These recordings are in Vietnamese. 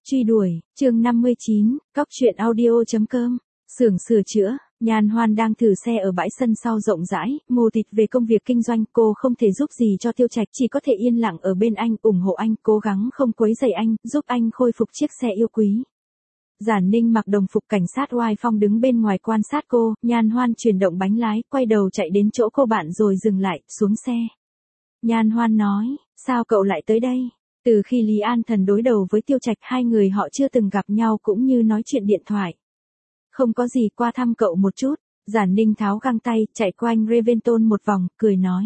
Truy đuổi, chương 59, cóc truyện audio.com, xưởng sửa chữa, Nhan Hoan đang thử xe ở bãi sân sau rộng rãi, mù tịt về công việc kinh doanh, cô không thể giúp gì cho Tiêu Trạch, chỉ có thể yên lặng ở bên anh, ủng hộ anh, cố gắng không quấy rầy anh, giúp anh khôi phục chiếc xe yêu quý. Giản Ninh mặc đồng phục cảnh sát oai phong đứng bên ngoài quan sát cô, Nhan Hoan chuyển động bánh lái, quay đầu chạy đến chỗ cô bạn rồi dừng lại, xuống xe. Nhan Hoan nói, sao cậu lại tới đây? Từ khi Lý An Thần đối đầu với Tiêu Trạch, hai người họ chưa từng gặp nhau cũng như nói chuyện điện thoại. Không có gì, qua thăm cậu một chút. Giản Ninh tháo găng tay, chạy quanh Reventon một vòng, cười nói.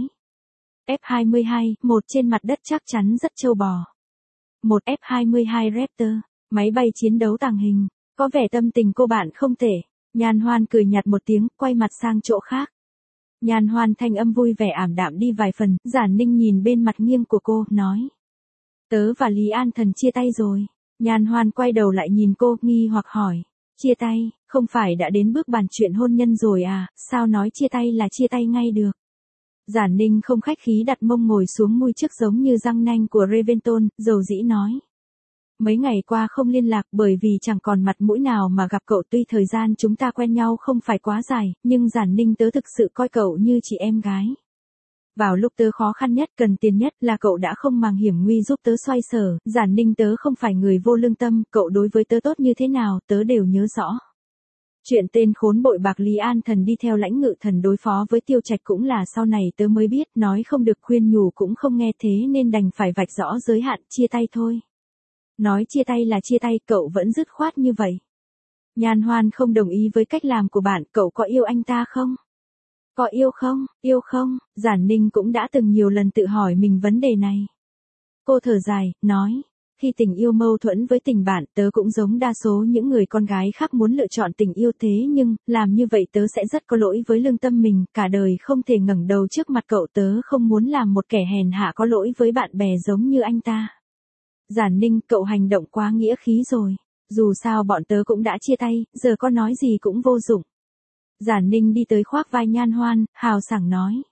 F-22, một trên mặt đất chắc chắn rất trâu bò. Một F-22 Raptor, máy bay chiến đấu tàng hình, có vẻ tâm tình cô bạn không tệ. Nhan Hoan cười nhạt một tiếng, quay mặt sang chỗ khác. Nhan Hoan thanh âm vui vẻ ảm đạm đi vài phần, Giản Ninh nhìn bên mặt nghiêng của cô, nói. Tớ và Lý An Thần chia tay rồi. Nhan Hoan quay đầu lại nhìn cô, nghi hoặc hỏi. Chia tay, không phải đã đến bước bàn chuyện hôn nhân rồi à, sao nói chia tay là chia tay ngay được. Giản Ninh không khách khí đặt mông ngồi xuống mui trước giống như răng nanh của Reventon, dầu dĩ nói. Mấy ngày qua không liên lạc bởi vì chẳng còn mặt mũi nào mà gặp cậu, tuy thời gian chúng ta quen nhau không phải quá dài, nhưng Giản Ninh tớ thực sự coi cậu như chị em gái. Vào lúc tớ khó khăn nhất, cần tiền nhất là cậu đã không màng hiểm nguy giúp tớ xoay sở, Giản Ninh tớ không phải người vô lương tâm, cậu đối với tớ tốt như thế nào, tớ đều nhớ rõ. Chuyện tên khốn bội bạc Lý An Thần đi theo Lãnh Ngự Thần đối phó với Tiêu Trạch cũng là sau này tớ mới biết, nói không được khuyên nhủ cũng không nghe thế nên đành phải vạch rõ giới hạn, chia tay thôi. Nói chia tay là chia tay, cậu vẫn dứt khoát như vậy. Nhan Hoan không đồng ý với cách làm của bạn, cậu có yêu anh ta không? Có yêu không, Giản Ninh cũng đã từng nhiều lần tự hỏi mình vấn đề này. Cô thở dài, nói, khi tình yêu mâu thuẫn với tình bạn, tớ cũng giống đa số những người con gái khác muốn lựa chọn tình yêu thế nhưng, làm như vậy tớ sẽ rất có lỗi với lương tâm mình, cả đời không thể ngẩng đầu trước mặt cậu, tớ không muốn làm một kẻ hèn hạ có lỗi với bạn bè giống như anh ta. Giản Ninh, cậu hành động quá nghĩa khí rồi, dù sao bọn tớ cũng đã chia tay, giờ có nói gì cũng vô dụng. Giản Ninh đi tới khoác vai Nhan Hoan, hào sảng nói.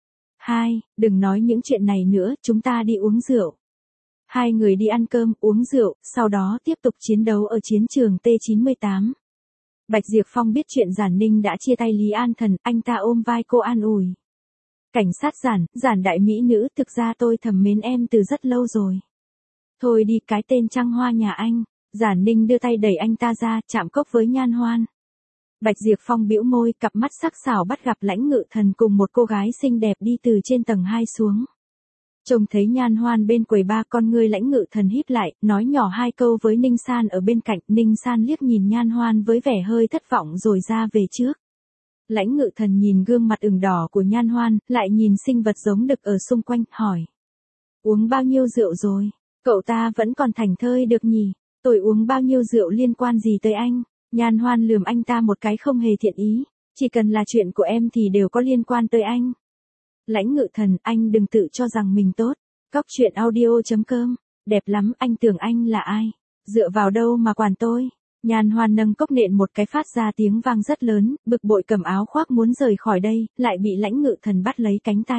Đừng nói những chuyện này nữa, chúng ta đi uống rượu. Hai người đi ăn cơm, uống rượu, sau đó tiếp tục chiến đấu ở chiến trường T-98. Bạch Diệp Phong biết chuyện Giản Ninh đã chia tay Lý An Thần, anh ta ôm vai cô an ủi. Cảnh sát Giản đại mỹ nữ, thực ra tôi thầm mến em từ rất lâu rồi. Thôi đi, cái tên trăng hoa nhà anh. Giản Ninh đưa tay đẩy anh ta ra, chạm cốc với Nhan Hoan. Bạch Diệp Phong bĩu môi, cặp mắt sắc sảo bắt gặp Lãnh Ngự Thần cùng một cô gái xinh đẹp đi từ trên tầng 2 xuống. Trông thấy Nhan Hoan bên quầy ba, con ngươi Lãnh Ngự Thần híp lại, nói nhỏ hai câu với Ninh San ở bên cạnh, Ninh San liếc nhìn Nhan Hoan với vẻ hơi thất vọng rồi ra về trước. Lãnh Ngự Thần nhìn gương mặt ửng đỏ của Nhan Hoan, lại nhìn sinh vật giống đực ở xung quanh, hỏi. Uống bao nhiêu rượu rồi? Cậu ta vẫn còn thảnh thơi được nhỉ? Tôi uống bao nhiêu rượu liên quan gì tới anh? Nhan Hoan lườm anh ta một cái không hề thiện ý, chỉ cần là chuyện của em thì đều có liên quan tới anh. Lãnh Ngự Thần, anh đừng tự cho rằng mình tốt. Cóc truyện audio.com, đẹp lắm, anh tưởng anh là ai? Dựa vào đâu mà quản tôi? Nhan Hoan nâng cốc nện một cái phát ra tiếng vang rất lớn, bực bội cầm áo khoác muốn rời khỏi đây, lại bị Lãnh Ngự Thần bắt lấy cánh tay.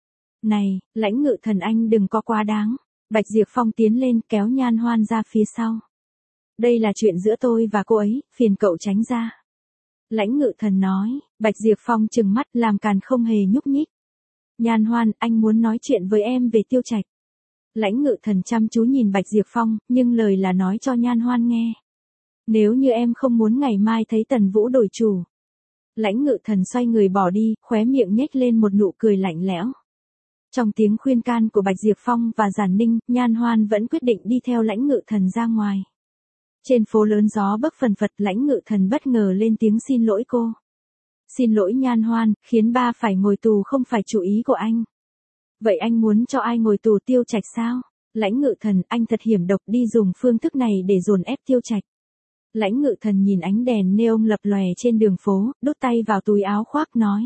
Này, Lãnh Ngự Thần anh đừng có quá đáng. Bạch Diệp Phong tiến lên kéo Nhan Hoan ra phía sau. Đây là chuyện giữa tôi và cô ấy, phiền cậu tránh ra. Lãnh Ngự Thần nói, Bạch Diệp Phong trừng mắt làm càn không hề nhúc nhích. Nhan Hoan, anh muốn nói chuyện với em về Tiêu Trạch. Lãnh Ngự Thần chăm chú nhìn Bạch Diệp Phong, nhưng lời là nói cho Nhan Hoan nghe. Nếu như em không muốn ngày mai thấy Tần Vũ đổi chủ. Lãnh Ngự Thần xoay người bỏ đi, khóe miệng nhếch lên một nụ cười lạnh lẽo. Trong tiếng khuyên can của Bạch Diệp Phong và Giản Ninh, Nhan Hoan vẫn quyết định đi theo Lãnh Ngự Thần ra ngoài. Trên phố lớn gió bấc phần phật, Lãnh Ngự Thần bất ngờ lên tiếng xin lỗi cô. Xin lỗi Nhan Hoan, khiến ba phải ngồi tù không phải chủ ý của anh. Vậy anh muốn cho ai ngồi tù, Tiêu Trạch sao? Lãnh Ngự Thần, anh thật hiểm độc, đi dùng phương thức này để dồn ép Tiêu Trạch. Lãnh Ngự Thần nhìn ánh đèn neon lập lòe trên đường phố, đút tay vào túi áo khoác nói.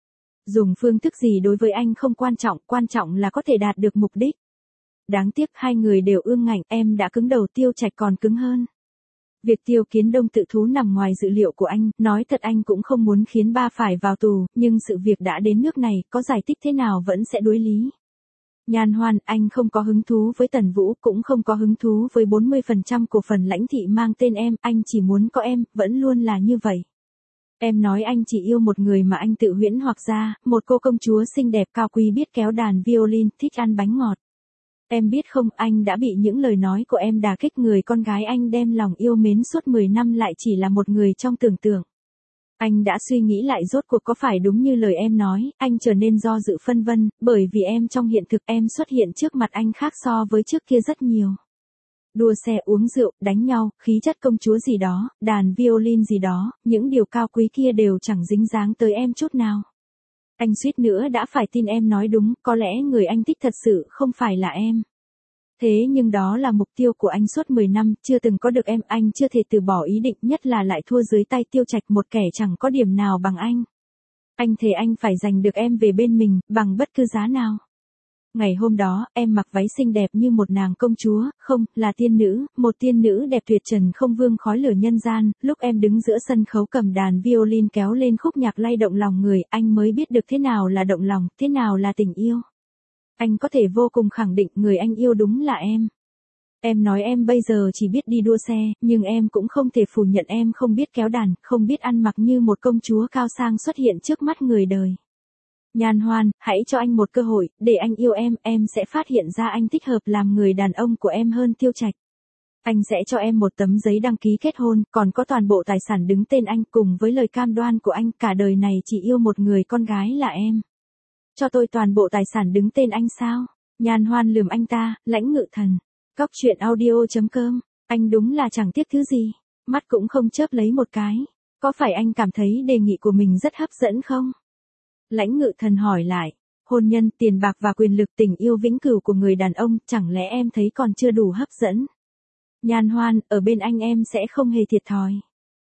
Dùng phương thức gì đối với anh không quan trọng là có thể đạt được mục đích. Đáng tiếc hai người đều ương ngạnh, em đã cứng đầu, Tiêu Trạch còn cứng hơn. Việc Tiêu Kiến Đông tự thú nằm ngoài dự liệu của anh, nói thật anh cũng không muốn khiến ba phải vào tù, nhưng sự việc đã đến nước này, có giải thích thế nào vẫn sẽ đối lý. Nhan Hoan, anh không có hứng thú với Tần Vũ, cũng không có hứng thú với 40% cổ phần Lãnh thị mang tên em, anh chỉ muốn có em, vẫn luôn là như vậy. Em nói anh chỉ yêu một người mà anh tự huyễn hoặc ra, một cô công chúa xinh đẹp cao quý biết kéo đàn violin, thích ăn bánh ngọt. Em biết không, anh đã bị những lời nói của em đả kích, người con gái anh đem lòng yêu mến suốt 10 năm lại chỉ là một người trong tưởng tượng. Anh đã suy nghĩ lại rốt cuộc có phải đúng như lời em nói, anh trở nên do dự phân vân, bởi vì em trong hiện thực em xuất hiện trước mặt anh khác so với trước kia rất nhiều. Đua xe, uống rượu, đánh nhau, khí chất công chúa gì đó, đàn violin gì đó, những điều cao quý kia đều chẳng dính dáng tới em chút nào. Anh suýt nữa đã phải tin em nói đúng, có lẽ người anh thích thật sự không phải là em. Thế nhưng đó là mục tiêu của anh suốt 10 năm, chưa từng có được em, anh chưa thể từ bỏ ý định, nhất là lại thua dưới tay Tiêu Trạch, một kẻ chẳng có điểm nào bằng anh. Anh thề anh phải giành được em về bên mình, bằng bất cứ giá nào. Ngày hôm đó, em mặc váy xinh đẹp như một nàng công chúa, không, là tiên nữ, một tiên nữ đẹp tuyệt trần không vương khói lửa nhân gian, lúc em đứng giữa sân khấu cầm đàn violin kéo lên khúc nhạc lay động lòng người, anh mới biết được thế nào là động lòng, thế nào là tình yêu. Anh có thể vô cùng khẳng định người anh yêu đúng là em. Em nói em bây giờ chỉ biết đi đua xe, nhưng em cũng không thể phủ nhận em không biết kéo đàn, không biết ăn mặc như một công chúa cao sang xuất hiện trước mắt người đời. Nhan Hoan, hãy cho anh một cơ hội, để anh yêu em sẽ phát hiện ra anh thích hợp làm người đàn ông của em hơn Tiêu Trạch. Anh sẽ cho em một tấm giấy đăng ký kết hôn, còn có toàn bộ tài sản đứng tên anh cùng với lời cam đoan của anh cả đời này chỉ yêu một người con gái là em. Cho tôi toàn bộ tài sản đứng tên anh sao? Nhan Hoan lườm anh ta, Lãnh Ngự Thần. Cóc truyện audio.com, anh đúng là chẳng tiếc thứ gì, mắt cũng không chớp lấy một cái. Có phải anh cảm thấy đề nghị của mình rất hấp dẫn không? Lãnh Ngự Thần hỏi lại, hôn nhân, tiền bạc và quyền lực, tình yêu vĩnh cửu của người đàn ông, chẳng lẽ em thấy còn chưa đủ hấp dẫn? Nhan Hoan, ở bên anh em sẽ không hề thiệt thòi.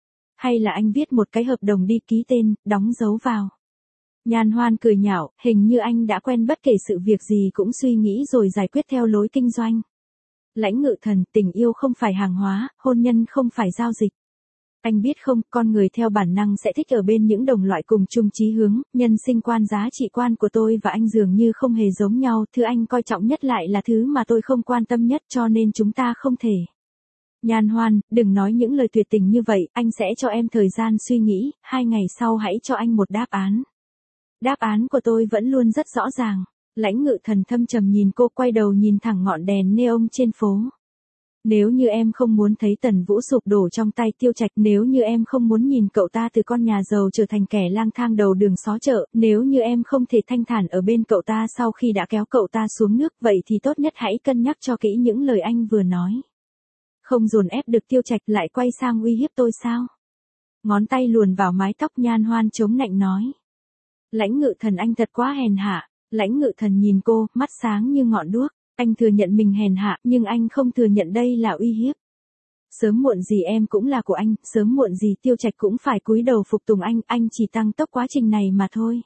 Hay là anh viết một cái hợp đồng đi, ký tên, đóng dấu vào. Nhan Hoan cười nhạo, hình như anh đã quen bất kể sự việc gì cũng suy nghĩ rồi giải quyết theo lối kinh doanh. Lãnh Ngự Thần, tình yêu không phải hàng hóa, hôn nhân không phải giao dịch. Anh biết không, con người theo bản năng sẽ thích ở bên những đồng loại cùng chung chí hướng, nhân sinh quan giá trị quan của tôi và anh dường như không hề giống nhau, thứ anh coi trọng nhất lại là thứ mà tôi không quan tâm nhất, cho nên chúng ta không thể. Nhan Hoan, đừng nói những lời tuyệt tình như vậy, anh sẽ cho em thời gian suy nghĩ, 2 ngày sau hãy cho anh một đáp án. Đáp án của tôi vẫn luôn rất rõ ràng. Lãnh Ngự Thần thâm trầm nhìn cô, quay đầu nhìn thẳng ngọn đèn neon trên phố. Nếu như em không muốn thấy Tần Vũ sụp đổ trong tay Tiêu Trạch, nếu như em không muốn nhìn cậu ta từ con nhà giàu trở thành kẻ lang thang đầu đường xó chợ, nếu như em không thể thanh thản ở bên cậu ta sau khi đã kéo cậu ta xuống nước, vậy thì tốt nhất hãy cân nhắc cho kỹ những lời anh vừa nói. Không dồn ép được Tiêu Trạch lại quay sang uy hiếp tôi sao? Ngón tay luồn vào mái tóc Nhan Hoan chống nạnh nói. Lãnh Ngự Thần, anh thật quá hèn hạ. Lãnh Ngự Thần nhìn cô, mắt sáng như ngọn đuốc. Anh thừa nhận mình hèn hạ, nhưng anh không thừa nhận đây là uy hiếp. Sớm muộn gì em cũng là của anh, sớm muộn gì Tiêu Trạch cũng phải cúi đầu phục tùng anh chỉ tăng tốc quá trình này mà thôi.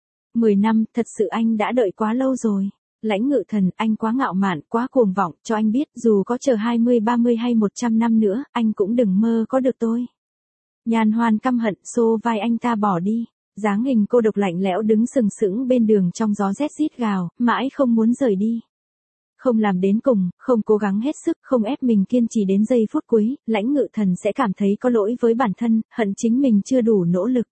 10 năm, thật sự anh đã đợi quá lâu rồi. Lãnh Ngự Thần, anh quá ngạo mạn, quá cuồng vọng, cho anh biết, dù có chờ 20, 30 hay 100 năm nữa, anh cũng đừng mơ có được tôi. Nhan Hoan căm hận, xô vai anh ta bỏ đi. Dáng hình cô độc lạnh lẽo đứng sừng sững bên đường trong gió rét rít gào, mãi không muốn rời đi. Không làm đến cùng, không cố gắng hết sức, không ép mình kiên trì đến giây phút cuối, Lãnh Ngự Thần sẽ cảm thấy có lỗi với bản thân, hận chính mình chưa đủ nỗ lực.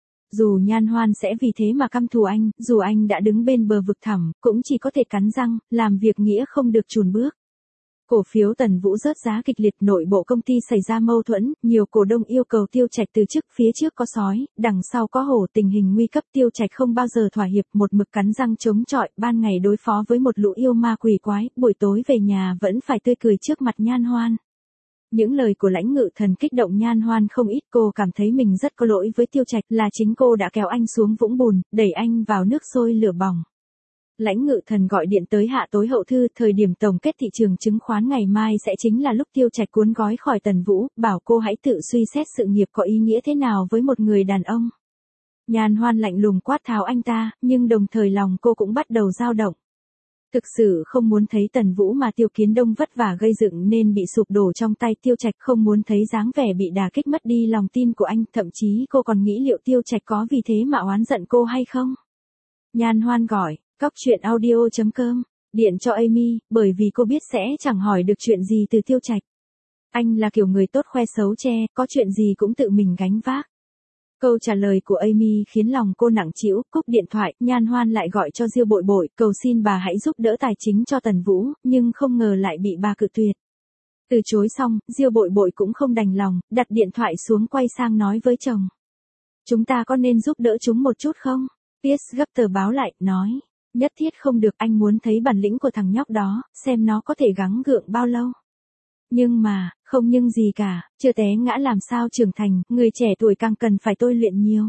Dù Nhan Hoan sẽ vì thế mà căm thù anh, dù anh đã đứng bên bờ vực thẳm, cũng chỉ có thể cắn răng, làm việc nghĩa không được chùn bước. Cổ phiếu Tần Vũ rớt giá kịch liệt, nội bộ công ty xảy ra mâu thuẫn, nhiều cổ đông yêu cầu Tiêu Trạch từ chức, phía trước có sói, đằng sau có hổ, tình hình nguy cấp, Tiêu Trạch không bao giờ thỏa hiệp, một mực cắn răng chống chọi, ban ngày đối phó với một lũ yêu ma quỷ quái, buổi tối về nhà vẫn phải tươi cười trước mặt Nhan Hoan. Những lời của Lãnh Ngự Thần kích động Nhan Hoan không ít, cô cảm thấy mình rất có lỗi với Tiêu Trạch, là chính cô đã kéo anh xuống vũng bùn, đẩy anh vào nước sôi lửa bỏng. Lãnh Ngự Thần gọi điện tới Hạ Tối Hậu Thư, thời điểm tổng kết thị trường chứng khoán ngày mai sẽ chính là lúc Tiêu Trạch cuốn gói khỏi Tần Vũ, bảo cô hãy tự suy xét sự nghiệp có ý nghĩa thế nào với một người đàn ông. Nhan Hoan lạnh lùng quát tháo anh ta, nhưng đồng thời lòng cô cũng bắt đầu dao động. Thực sự không muốn thấy Tần Vũ mà Tiêu Kiến Đông vất vả gây dựng nên bị sụp đổ trong tay Tiêu Trạch, không muốn thấy dáng vẻ bị đả kích mất đi lòng tin của anh, thậm chí cô còn nghĩ liệu Tiêu Trạch có vì thế mà oán giận cô hay không. Nhan Hoan gọi. Cóc truyện audio.com Điện cho Amy, bởi vì cô biết sẽ chẳng hỏi được chuyện gì từ Tiêu Trạch. Anh là kiểu người tốt khoe xấu che, có chuyện gì cũng tự mình gánh vác. Câu trả lời của Amy khiến lòng cô nặng trĩu, cúp điện thoại, Nhan Hoan lại gọi cho Diêu Bội Bội, cầu xin bà hãy giúp đỡ tài chính cho Tần Vũ, nhưng không ngờ lại bị bà cự tuyệt. Từ chối xong, Diêu Bội Bội cũng không đành lòng, đặt điện thoại xuống quay sang nói với chồng. Chúng ta có nên giúp đỡ chúng một chút không? Pierce gấp tờ báo lại, nói. Nhất thiết không được, anh muốn thấy bản lĩnh của thằng nhóc đó, xem nó có thể gắng gượng bao lâu. Nhưng mà, không nhưng gì cả, chưa té ngã làm sao trưởng thành, người trẻ tuổi càng cần phải tôi luyện nhiều.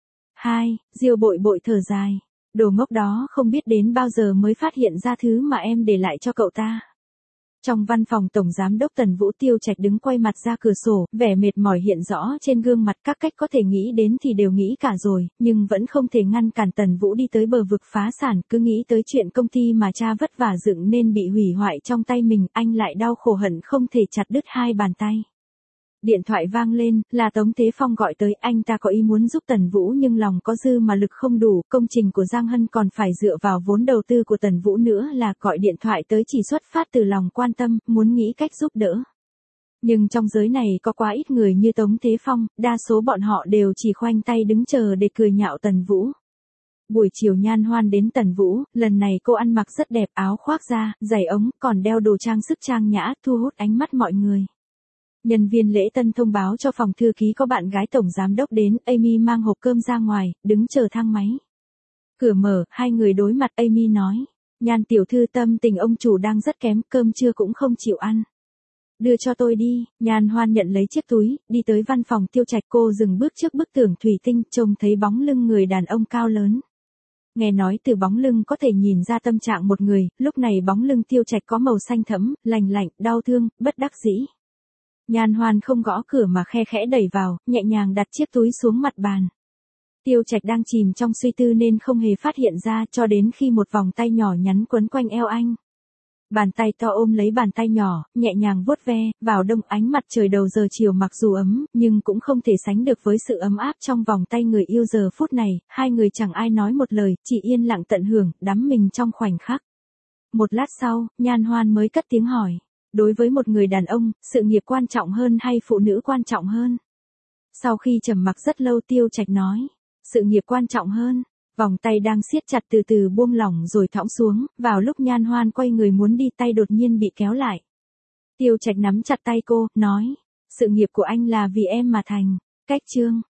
2. Diêu Bội Bội thở dài. Đồ ngốc đó không biết đến bao giờ mới phát hiện ra thứ mà em để lại cho cậu ta. Trong văn phòng Tổng Giám đốc Tần Vũ, Tiêu Trạch đứng quay mặt ra cửa sổ, vẻ mệt mỏi hiện rõ trên gương mặt, các cách có thể nghĩ đến thì đều nghĩ cả rồi, nhưng vẫn không thể ngăn cản Tần Vũ đi tới bờ vực phá sản, cứ nghĩ tới chuyện công ty mà cha vất vả dựng nên bị hủy hoại trong tay mình, anh lại đau khổ hận không thể chặt đứt hai bàn tay. Điện thoại vang lên, là Tống Thế Phong gọi tới, anh ta có ý muốn giúp Tần Vũ nhưng lòng có dư mà lực không đủ, công trình của Giang Hân còn phải dựa vào vốn đầu tư của Tần Vũ nữa, là gọi điện thoại tới chỉ xuất phát từ lòng quan tâm, muốn nghĩ cách giúp đỡ. Nhưng trong giới này có quá ít người như Tống Thế Phong, đa số bọn họ đều chỉ khoanh tay đứng chờ để cười nhạo Tần Vũ. Buổi chiều Nhan Hoan đến Tần Vũ, lần này cô ăn mặc rất đẹp, áo khoác da, giày ống, còn đeo đồ trang sức trang nhã, thu hút ánh mắt mọi người. Nhân viên lễ tân thông báo cho phòng thư ký có bạn gái Tổng Giám đốc đến, Amy mang hộp cơm ra ngoài, đứng chờ thang máy. Cửa mở, hai người đối mặt, Amy nói. Nhan tiểu thư, tâm tình ông chủ đang rất kém, cơm trưa cũng không chịu ăn. Đưa cho tôi đi. Nhan Hoan nhận lấy chiếc túi, đi tới văn phòng Tiêu Trạch, cô dừng bước trước bức tường thủy tinh, trông thấy bóng lưng người đàn ông cao lớn. Nghe nói từ bóng lưng có thể nhìn ra tâm trạng một người, lúc này bóng lưng Tiêu Trạch có màu xanh thẫm, lành lạnh, đau thương, bất đắc dĩ. Nhan Hoan không gõ cửa mà khe khẽ đẩy vào, nhẹ nhàng đặt chiếc túi xuống mặt bàn. Tiêu Trạch đang chìm trong suy tư nên không hề phát hiện ra, cho đến khi một vòng tay nhỏ nhắn quấn quanh eo anh. Bàn tay to ôm lấy bàn tay nhỏ, nhẹ nhàng vuốt ve, vào đông, ánh mặt trời đầu giờ chiều mặc dù ấm, nhưng cũng không thể sánh được với sự ấm áp trong vòng tay người yêu giờ phút này, hai người chẳng ai nói một lời, chỉ yên lặng tận hưởng, đắm mình trong khoảnh khắc. Một lát sau, Nhan Hoan mới cất tiếng hỏi. Đối với một người đàn ông, sự nghiệp quan trọng hơn hay phụ nữ quan trọng hơn? Sau khi trầm mặc rất lâu, Tiêu Trạch nói, sự nghiệp quan trọng hơn. Vòng tay đang siết chặt từ từ buông lỏng rồi thõng xuống, vào lúc Nhan Hoan quay người muốn đi, tay đột nhiên bị kéo lại. Tiêu Trạch nắm chặt tay cô, nói, sự nghiệp của anh là vì em mà thành. Cách chương